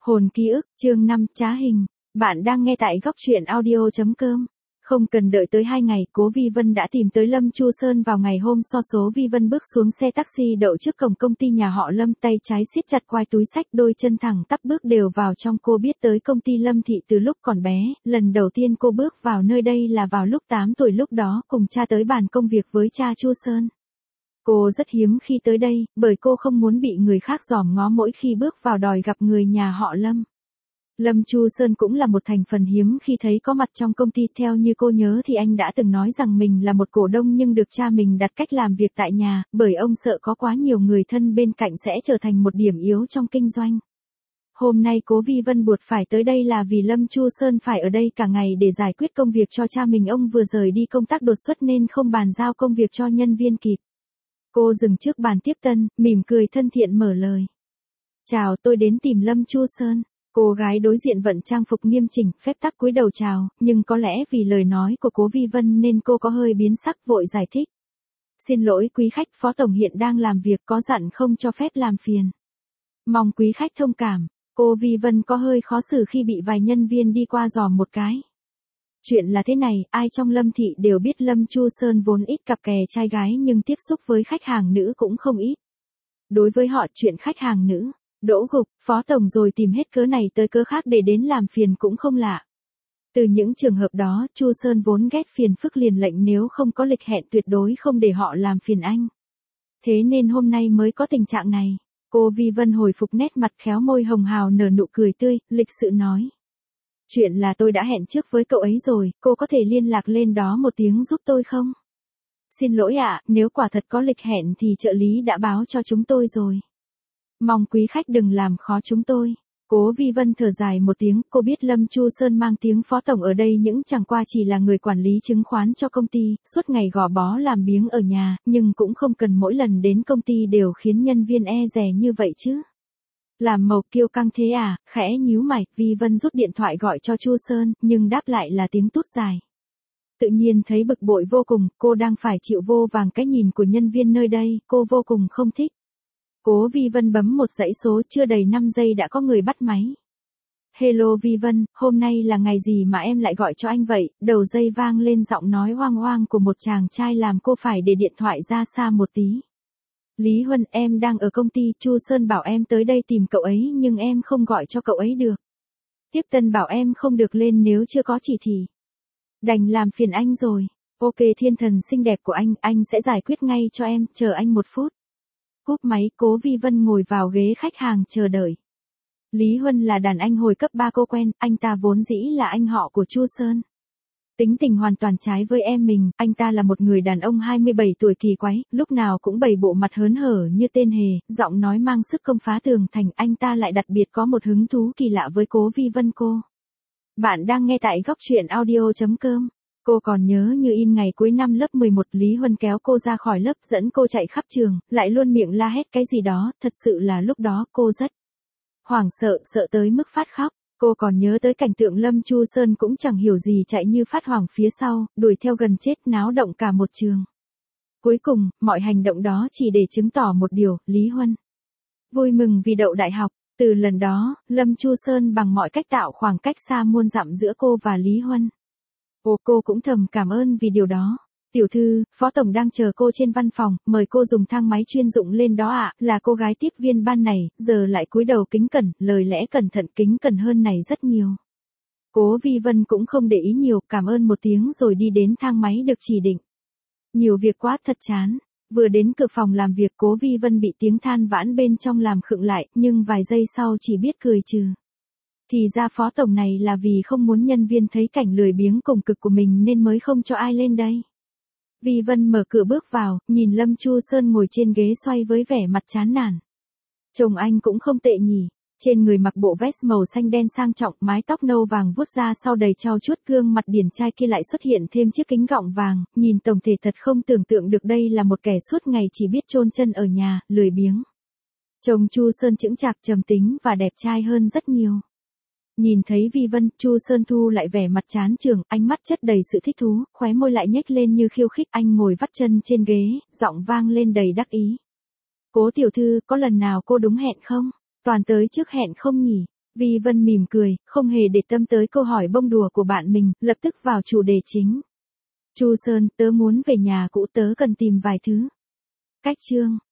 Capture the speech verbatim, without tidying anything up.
Hồn ký ức, chương năm, trá hình. Bạn đang nghe tại góc truyện audio chấm com. Không cần đợi tới hai ngày, Cố Vi Vân đã tìm tới Lâm Chu Sơn vào ngày hôm so số. Vi Vân bước xuống xe taxi đậu trước cổng công ty nhà họ Lâm, tay trái siết chặt quai túi xách, đôi chân thẳng tắp bước đều vào trong. Cô biết tới công ty Lâm Thị từ lúc còn bé, lần đầu tiên cô bước vào nơi đây là vào lúc tám tuổi, lúc đó cùng cha tới bàn công việc với cha Chu Sơn. Cô rất hiếm khi tới đây, bởi cô không muốn bị người khác dòm ngó mỗi khi bước vào đòi gặp người nhà họ Lâm. Lâm Chu Sơn cũng là một thành phần hiếm khi thấy có mặt trong công ty. Theo như cô nhớ thì anh đã từng nói rằng mình là một cổ đông nhưng được cha mình đặt cách làm việc tại nhà, bởi ông sợ có quá nhiều người thân bên cạnh sẽ trở thành một điểm yếu trong kinh doanh. Hôm nay Cố Vi Vân buộc phải tới đây là vì Lâm Chu Sơn phải ở đây cả ngày để giải quyết công việc cho cha mình. Ông vừa rời đi công tác đột xuất nên không bàn giao công việc cho nhân viên kịp. Cô dừng trước bàn tiếp tân, mỉm cười thân thiện mở lời. Chào, tôi đến tìm Lâm Chu Sơn. Cô gái đối diện vận trang phục nghiêm chỉnh, phép tắc cúi đầu chào, nhưng có lẽ vì lời nói của Cố Vi Vân nên cô có hơi biến sắc, vội giải thích. Xin lỗi quý khách, Phó Tổng hiện đang làm việc, có dặn không cho phép làm phiền. Mong quý khách thông cảm. Cô Vi Vân có hơi khó xử khi bị vài nhân viên đi qua dòm một cái. Chuyện là thế này, ai trong Lâm Thị đều biết Lâm Chu Sơn vốn ít cặp kè trai gái nhưng tiếp xúc với khách hàng nữ cũng không ít. Đối với họ, chuyện khách hàng nữ đỗ gục, Phó Tổng rồi tìm hết cớ này tới cớ khác để đến làm phiền cũng không lạ. Từ những trường hợp đó, Chu Sơn vốn ghét phiền phức liền lệnh nếu không có lịch hẹn tuyệt đối không để họ làm phiền anh. Thế nên hôm nay mới có tình trạng này. Cô Vi Vân hồi phục nét mặt khéo môi hồng hào nở nụ cười tươi, lịch sự nói. Chuyện là tôi đã hẹn trước với cậu ấy rồi, cô có thể liên lạc lên đó một tiếng giúp tôi không? Xin lỗi ạ, nếu quả thật có lịch hẹn thì trợ lý đã báo cho chúng tôi rồi. Mong quý khách đừng làm khó chúng tôi. Cố Vi Vân thở dài một tiếng, cô biết Lâm Chu Sơn mang tiếng Phó Tổng ở đây những chẳng qua chỉ là người quản lý chứng khoán cho công ty, suốt ngày gò bó làm biếng ở nhà, nhưng cũng không cần mỗi lần đến công ty đều khiến nhân viên e dè như vậy chứ. Làm màu kiêu căng thế à, khẽ nhíu mày, Vi Vân rút điện thoại gọi cho Chu Sơn, nhưng đáp lại là tiếng tút dài. Tự nhiên thấy bực bội vô cùng, cô đang phải chịu vô vàng cái nhìn của nhân viên nơi đây, cô vô cùng không thích. Cố Vi Vân bấm một dãy số, chưa đầy năm giây đã có người bắt máy. Hello Vi Vân, hôm nay là ngày gì mà em lại gọi cho anh vậy? Đầu dây vang lên giọng nói hoang hoang của một chàng trai làm cô phải để điện thoại ra xa một tí. Lý Huân, em đang ở công ty, Chu Sơn bảo em tới đây tìm cậu ấy nhưng em không gọi cho cậu ấy được. Tiếp tân bảo em không được lên nếu chưa có chỉ thị. Đành làm phiền anh rồi. Ok thiên thần xinh đẹp của anh, anh sẽ giải quyết ngay cho em, chờ anh một phút. Cúp máy, Cố Vi Vân ngồi vào ghế khách hàng chờ đợi. Lý Huân là đàn anh hồi cấp ba cô quen, anh ta vốn dĩ là anh họ của Chu Sơn. Tính tình hoàn toàn trái với em mình, anh ta là một người đàn ông hai mươi bảy tuổi kỳ quái, lúc nào cũng bày bộ mặt hớn hở như tên hề, giọng nói mang sức công phá tường thành. Anh ta lại đặc biệt có một hứng thú kỳ lạ với Cố Vi Vân cô. Bạn đang nghe tại góc truyện audio chấm com. Cô còn nhớ như in ngày cuối năm lớp mười một, Lý Huân kéo cô ra khỏi lớp dẫn cô chạy khắp trường, lại luôn miệng la hét cái gì đó, thật sự là lúc đó cô rất hoảng sợ, sợ tới mức phát khóc. Cô còn nhớ tới cảnh tượng Lâm Chu Sơn cũng chẳng hiểu gì chạy như phát hoảng phía sau, đuổi theo gần chết, náo động cả một trường. Cuối cùng, mọi hành động đó chỉ để chứng tỏ một điều, Lý Huân vui mừng vì đậu đại học. Từ lần đó, Lâm Chu Sơn bằng mọi cách tạo khoảng cách xa muôn dặm giữa cô và Lý Huân. Ồ, cô cũng thầm cảm ơn vì điều đó. Tiểu thư, Phó Tổng đang chờ cô trên văn phòng, mời cô dùng thang máy chuyên dụng lên đó ạ. Là cô gái tiếp viên ban này, giờ lại cúi đầu kính cẩn, lời lẽ cẩn thận kính cẩn hơn này rất nhiều. Cố Vi Vân cũng không để ý nhiều, cảm ơn một tiếng rồi đi đến thang máy được chỉ định. Nhiều việc quá, thật chán. Vừa đến cửa phòng làm việc, Cố Vi Vân bị tiếng than vãn bên trong làm khựng lại, nhưng vài giây sau chỉ biết cười trừ. Thì ra Phó Tổng này là vì không muốn nhân viên thấy cảnh lười biếng cùng cực của mình nên mới không cho ai lên đây. Vi Vân mở cửa bước vào, nhìn Lâm Chu Sơn ngồi trên ghế xoay với vẻ mặt chán nản. Chồng anh cũng không tệ nhỉ, trên người mặc bộ vest màu xanh đen sang trọng, mái tóc nâu vàng vuốt ra sau đầy trau chuốt, gương mặt điển trai kia lại xuất hiện thêm chiếc kính gọng vàng, nhìn tổng thể thật không tưởng tượng được đây là một kẻ suốt ngày chỉ biết chôn chân ở nhà, lười biếng. Chồng Chu Sơn chững chạc trầm tính và đẹp trai hơn rất nhiều. Nhìn thấy Vi Vân, Chu Sơn thu lại vẻ mặt chán chường, ánh mắt chất đầy sự thích thú, khóe môi lại nhếch lên như khiêu khích. Anh ngồi vắt chân trên ghế, giọng vang lên đầy đắc ý. Cố tiểu thư, có lần nào cô đúng hẹn không? Toàn tới trước hẹn không nhỉ? Vi Vân mỉm cười, không hề để tâm tới câu hỏi bông đùa của bạn mình, lập tức vào chủ đề chính. Chu Sơn, tớ muốn về nhà cũ, tớ cần tìm vài thứ. Cách chương.